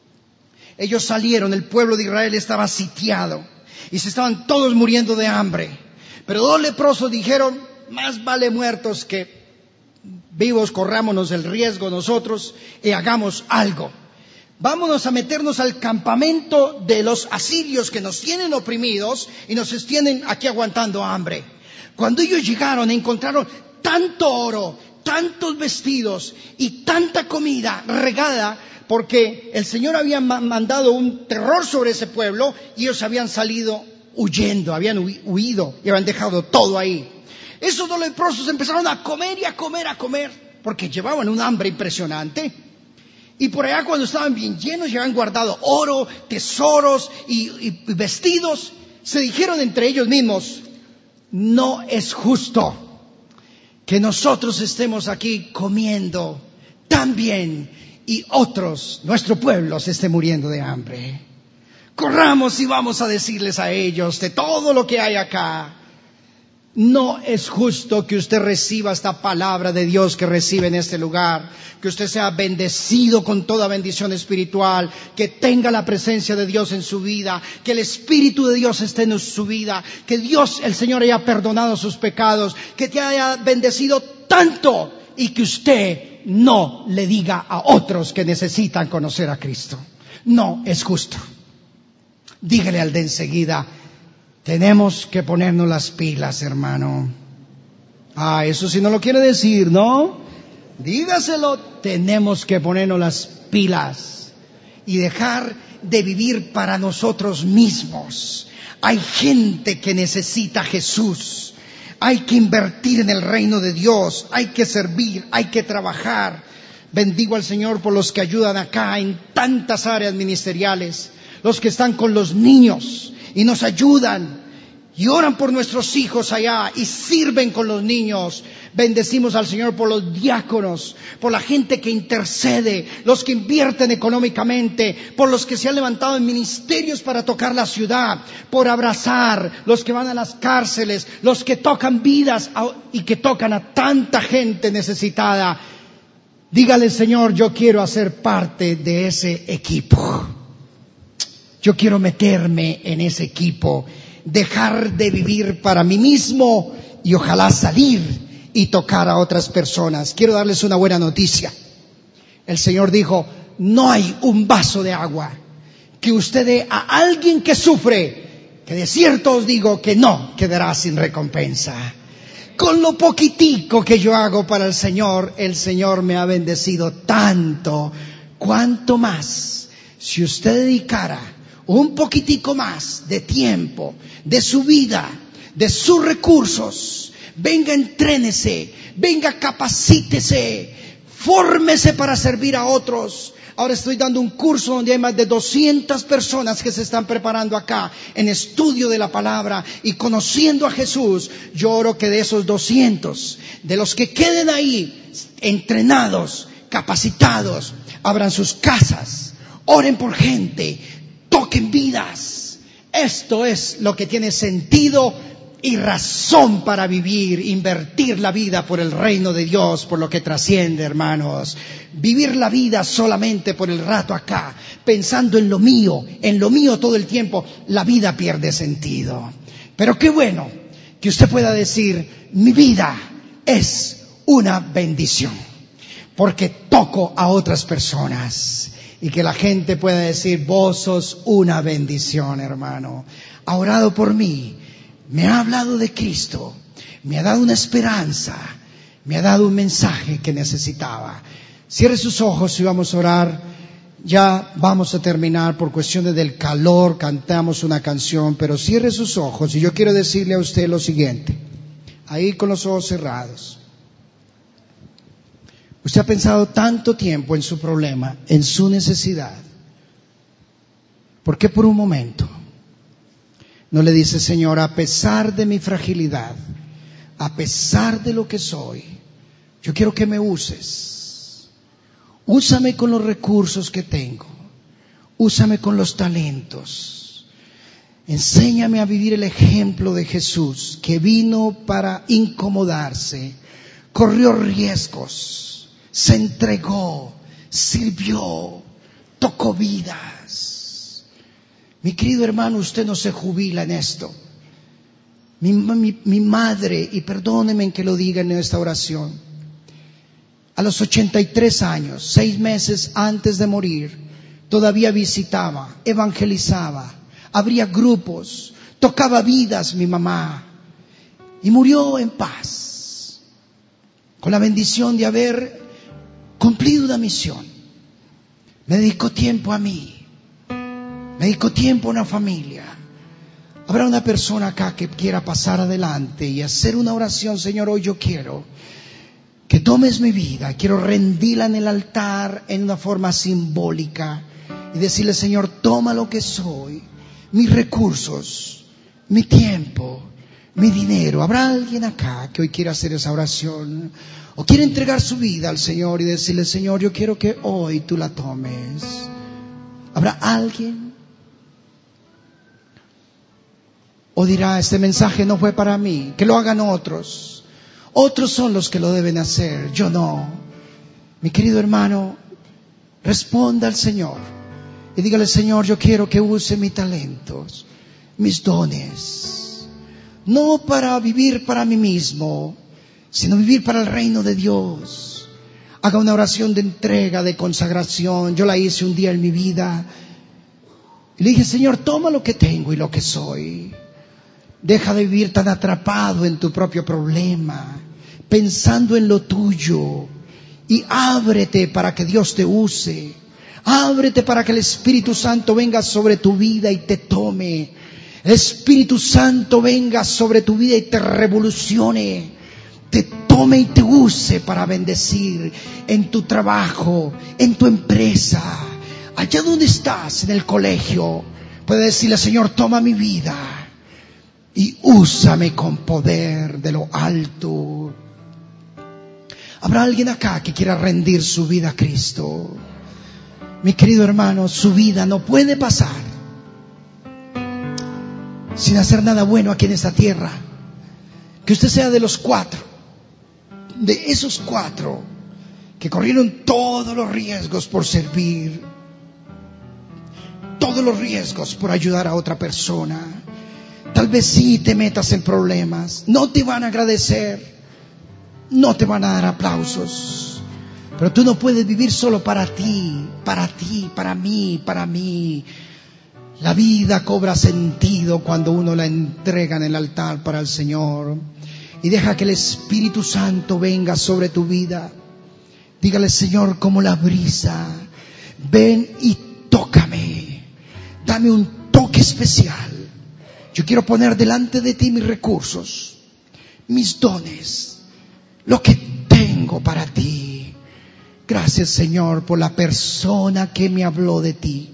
Ellos salieron, el pueblo de Israel estaba sitiado y se estaban todos muriendo de hambre. Pero 2 leprosos dijeron, más vale muertos que vivos, corrámonos el riesgo nosotros y hagamos algo. Vámonos a meternos al campamento de los asirios que nos tienen oprimidos y nos tienen aquí aguantando hambre. Cuando ellos llegaron encontraron tanto oro, tantos vestidos y tanta comida regada, porque el Señor había mandado un terror sobre ese pueblo y ellos habían salido huyendo, habían huido y habían dejado todo ahí. Esos 2 leprosos empezaron a comer y a comer, porque llevaban un hambre impresionante. Y por allá cuando estaban bien llenos, ya habían guardado oro, tesoros y vestidos. Se dijeron entre ellos mismos, no es justo que nosotros estemos aquí comiendo tan bien y otros, nuestro pueblo, se esté muriendo de hambre. Corramos y vamos a decirles a ellos de todo lo que hay acá. No es justo que usted reciba esta palabra de Dios que recibe en este lugar, que usted sea bendecido con toda bendición espiritual, que tenga la presencia de Dios en su vida, que el Espíritu de Dios esté en su vida, que Dios, el Señor, haya perdonado sus pecados, que te haya bendecido tanto y que usted no le diga a otros que necesitan conocer a Cristo. No es justo. Dígale al de enseguida, tenemos que ponernos las pilas, hermano. Eso sí no lo quiere decir, ¿no? Dígaselo, tenemos que ponernos las pilas y dejar de vivir para nosotros mismos. Hay gente que necesita a Jesús. Hay que invertir en el reino de Dios, hay que servir, hay que trabajar. Bendigo al Señor por los que ayudan acá en tantas áreas ministeriales, los que están con los niños y nos ayudan y oran por nuestros hijos allá y sirven con los niños. Bendecimos al Señor por los diáconos, por la gente que intercede, los que invierten económicamente, por los que se han levantado en ministerios para tocar la ciudad, por abrazar, los que van a las cárceles, los que tocan vidas y que tocan a tanta gente necesitada. Dígale, Señor, yo quiero hacer parte de ese equipo. Yo quiero meterme en ese equipo, dejar de vivir para mí mismo y ojalá salir y tocar a otras personas. Quiero darles una buena noticia. El Señor dijo, no hay un vaso de agua que usted dé a alguien que sufre, que de cierto os digo que no quedará sin recompensa. Con lo poquitico que yo hago para el Señor me ha bendecido tanto. Cuanto más, si usted dedicara un poquitico más de tiempo, de su vida, de sus recursos, venga, entrénese, venga, capacítese, fórmese para servir a otros. Ahora estoy dando un curso donde hay más de 200 personas que se están preparando acá en estudio de la palabra y conociendo a Jesús. Yo oro que de esos 200, de los que queden ahí, entrenados, capacitados, abran sus casas, oren por gente, toquen vidas. Esto es lo que tiene sentido y razón para vivir, invertir la vida por el reino de Dios, por lo que trasciende, hermanos. Vivir la vida solamente por el rato acá, pensando en lo mío todo el tiempo, la vida pierde sentido. Pero qué bueno que usted pueda decir, mi vida es una bendición, porque toco a otras personas. Y que la gente pueda decir, vos sos una bendición, hermano. Ha orado por mí. Me ha hablado de Cristo, me ha dado una esperanza, me ha dado un mensaje que necesitaba. Cierre sus ojos y vamos a orar. Ya vamos a terminar por cuestiones del calor, cantamos una canción, pero cierre sus ojos y yo quiero decirle a usted lo siguiente, ahí con los ojos cerrados. Usted ha pensado tanto tiempo en su problema, en su necesidad. ¿Por qué por un momento no le dice, Señor, a pesar de mi fragilidad, a pesar de lo que soy, yo quiero que me uses? Úsame con los recursos que tengo. Úsame con los talentos. Enséñame a vivir el ejemplo de Jesús, que vino para incomodarse, corrió riesgos, se entregó, sirvió, tocó vidas. Mi querido hermano, usted no se jubila en esto. Mi madre, y perdónenme en que lo diga en esta oración, a los 83 años, 6 meses antes de morir, todavía visitaba, evangelizaba, abría grupos, tocaba vidas mi mamá, y murió en paz, con la bendición de haber cumplido una misión. Me dedicó tiempo a mí, me dedicó tiempo a una familia. Habrá una persona acá que quiera pasar adelante y hacer una oración. Señor, hoy yo quiero que tomes mi vida, quiero rendirla en el altar en una forma simbólica y decirle, Señor, toma lo que soy, mis recursos, mi tiempo, mi dinero. ¿Habrá alguien acá que hoy quiera hacer esa oración o quiere entregar su vida al Señor y decirle, Señor, yo quiero que hoy tú la tomes? ¿Habrá alguien? ¿O dirá, este mensaje no fue para mí, que lo hagan otros? Otros son los que lo deben hacer, yo no. Mi querido hermano, responda al Señor y dígale, Señor, yo quiero que use mis talentos, mis dones, no para vivir para mí mismo, sino vivir para el reino de Dios. Haga una oración de entrega, de consagración. Yo la hice un día en mi vida y le dije, Señor, toma lo que tengo y lo que soy. Deja de vivir tan atrapado en tu propio problema, pensando en lo tuyo, y ábrete para que Dios te use. Ábrete para que el Espíritu Santo venga sobre tu vida y te tome. El Espíritu Santo venga sobre tu vida y te revolucione, te tome y te use para bendecir en tu trabajo, en tu empresa, allá donde estás, en el colegio. Puedes decirle: Señor, toma mi vida y úsame con poder de lo alto. ¿Habrá alguien acá que quiera rendir su vida a Cristo? Mi querido hermano, su vida no puede pasar sin hacer nada bueno aquí en esta tierra. Que usted sea de los 4, de esos 4 que corrieron todos los riesgos por servir, todos los riesgos por ayudar a otra persona. Tal vez sí te metas en problemas, no te van a agradecer, no te van a dar aplausos, pero tú no puedes vivir solo para ti, para mí. La vida cobra sentido cuando uno la entrega en el altar para el Señor. Y deja que el Espíritu Santo venga sobre tu vida. Dígale: Señor, como la brisa, ven y tócame. Dame un toque especial. Yo quiero poner delante de ti mis recursos, mis dones, lo que tengo para ti. Gracias, Señor, por la persona que me habló de ti.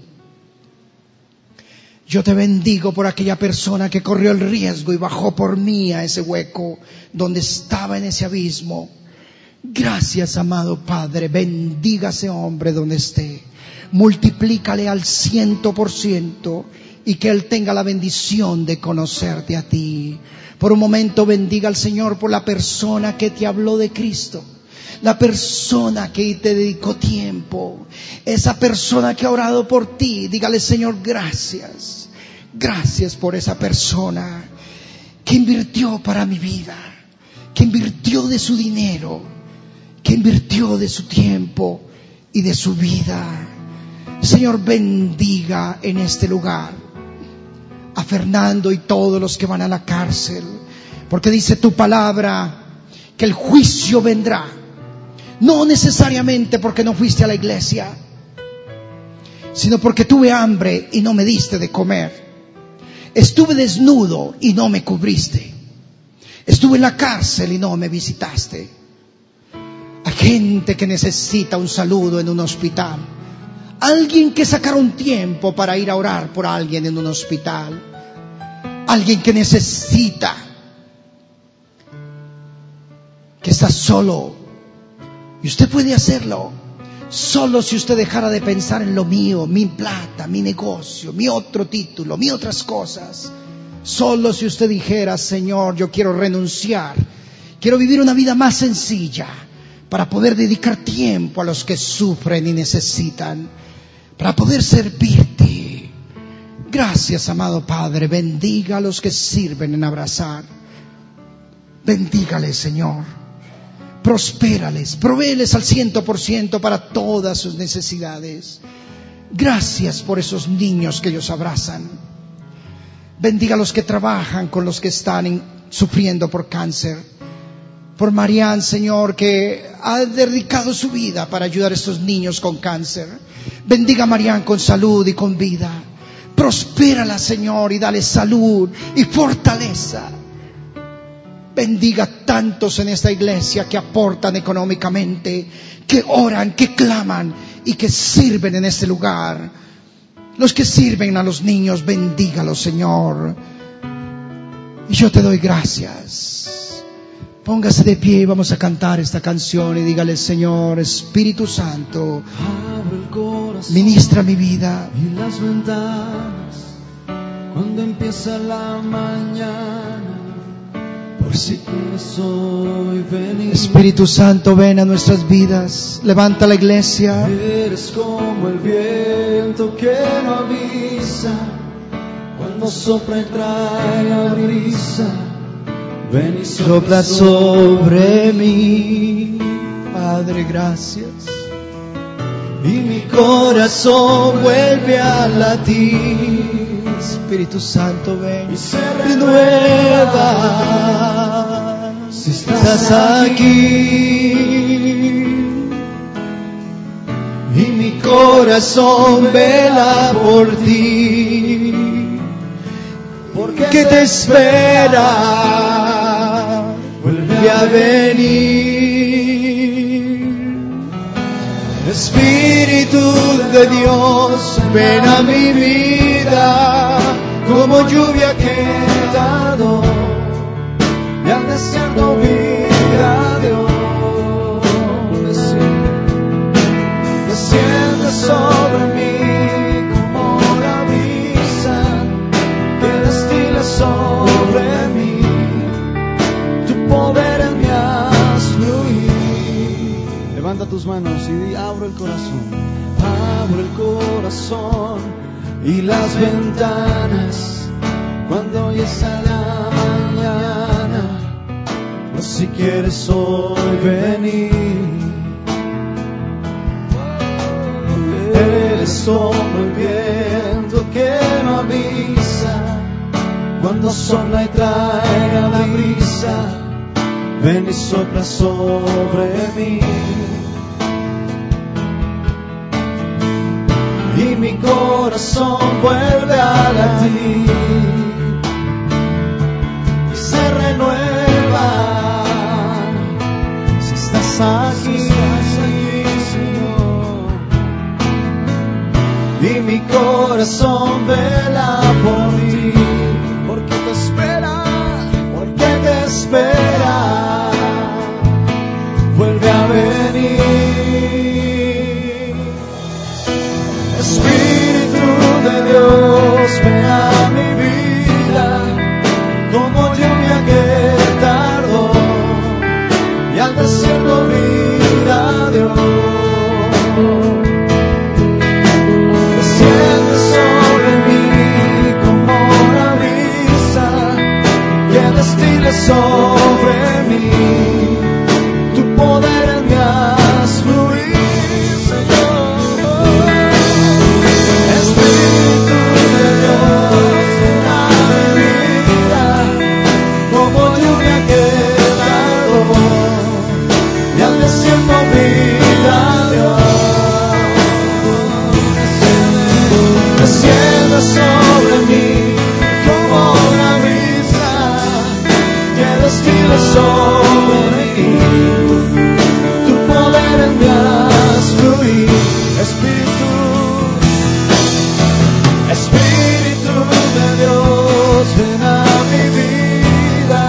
Yo te bendigo por aquella persona que corrió el riesgo y bajó por mí a ese hueco donde estaba, en ese abismo. Gracias, amado Padre. Bendiga a ese hombre donde esté. Multiplícale al 100% y que él tenga la bendición de conocerte a ti. Por un momento bendiga al Señor por la persona que te habló de Cristo. La persona que te dedicó tiempo, esa persona que ha orado por ti. Dígale: Señor, gracias. Gracias por esa persona que invirtió para mi vida, que invirtió de su dinero, que invirtió de su tiempo y de su vida. Señor, bendiga en este lugar a Fernando y todos los que van a la cárcel, porque dice tu palabra que el juicio vendrá. No necesariamente porque no fuiste a la iglesia, sino porque tuve hambre y no me diste de comer. Estuve desnudo y no me cubriste. Estuve en la cárcel y no me visitaste. Hay gente que necesita un saludo en un hospital. Alguien que sacara un tiempo para ir a orar por alguien en un hospital. Alguien que necesita, que está solo. Y usted puede hacerlo solo si usted dejara de pensar en lo mío, mi plata, mi negocio, mi otro título, mi otras cosas. Solo si usted dijera: Señor, yo quiero renunciar, quiero vivir una vida más sencilla para poder dedicar tiempo a los que sufren y necesitan, para poder servirte. Gracias, amado Padre. Bendiga a los que sirven en abrazar. Bendígales, Señor. Prospérales, provéeles al 100% para todas sus necesidades. Gracias por esos niños que ellos abrazan. Bendiga a los que trabajan con los que están sufriendo por cáncer. Por Marianne, Señor, que ha dedicado su vida para ayudar a estos niños con cáncer. Bendiga a Marianne con salud y con vida. Prospérala, Señor, y dale salud y fortaleza. Bendiga a tantos en esta iglesia que aportan económicamente, que oran, que claman y que sirven en este lugar. Los que sirven a los niños, bendígalos, Señor. Y yo te doy gracias. Póngase de pie y vamos a cantar esta canción y dígale: Señor, Espíritu Santo, ministra mi vida. Y las ventanas cuando empieza la mañana. Sí. Espíritu Santo, ven a nuestras vidas. Levanta la iglesia. Eres como el viento que no avisa, cuando sopla y trae la brisa. Ven y sopla sobre mí. Padre, gracias. Y mi corazón vuelve a latir. Espíritu Santo, ven y se renueva si estás aquí. Y mi corazón vela por ti, porque te espera. Vuelve vuelve a venir. Espíritu de Dios, ven a mi vida, como lluvia que tardó, y al desierto vida de Dios. Desciende sobre mí como la brisa que destila sobre mí. Tu poder en mí haz fluir. Levanta tus manos y di: abro el corazón. Abro el corazón y las ventanas cuando llega la mañana. O si quieres hoy venir. Eres como el viento que no avisa, cuando sopla y trae la brisa, ven y sopla sobre mí. Y mi corazón vuelve a latir y se renueva. Si estás aquí, y mi corazón vela por ti, porque te espera, vuelve a venir. Espíritu de Dios, ven a mi vida, como lluvia que tardó, y al desierto vida Dios. Destile sobre mí, tu poder en mí haz fluir, Señor. Espíritu de Dios, ven a mi vida, como lluvia que tardó, y al desierto vida Dios. Desciende sobre mí como una brisa que destila sobre mí, tu poder en mí haz fluir. Espíritu de Dios, ven a mi vida.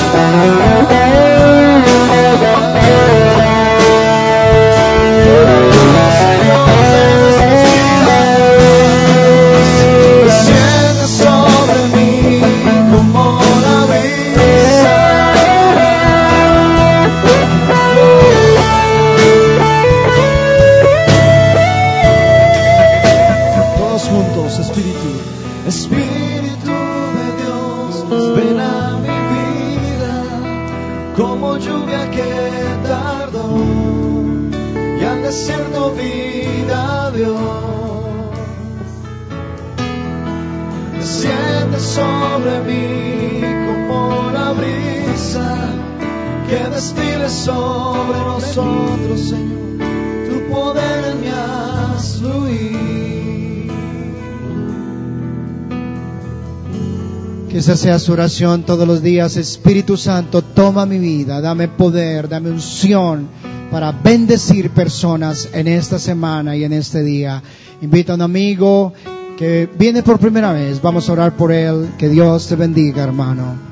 Desciende sobre mí como la brisa. Todos juntos, Espíritu de Dios, ven a mi vida, como lluvia que tardó, y al desierto vida Dios. Desciende sobre mí como la brisa que destile sobre nosotros, Señor, tu poder en mí haz fluir. Que esa sea su oración todos los días. Espíritu Santo, toma mi vida, dame poder, dame unción para bendecir personas en esta semana y en este día. Invita a un amigo que viene por primera vez, vamos a orar por él. Que Dios te bendiga, hermano.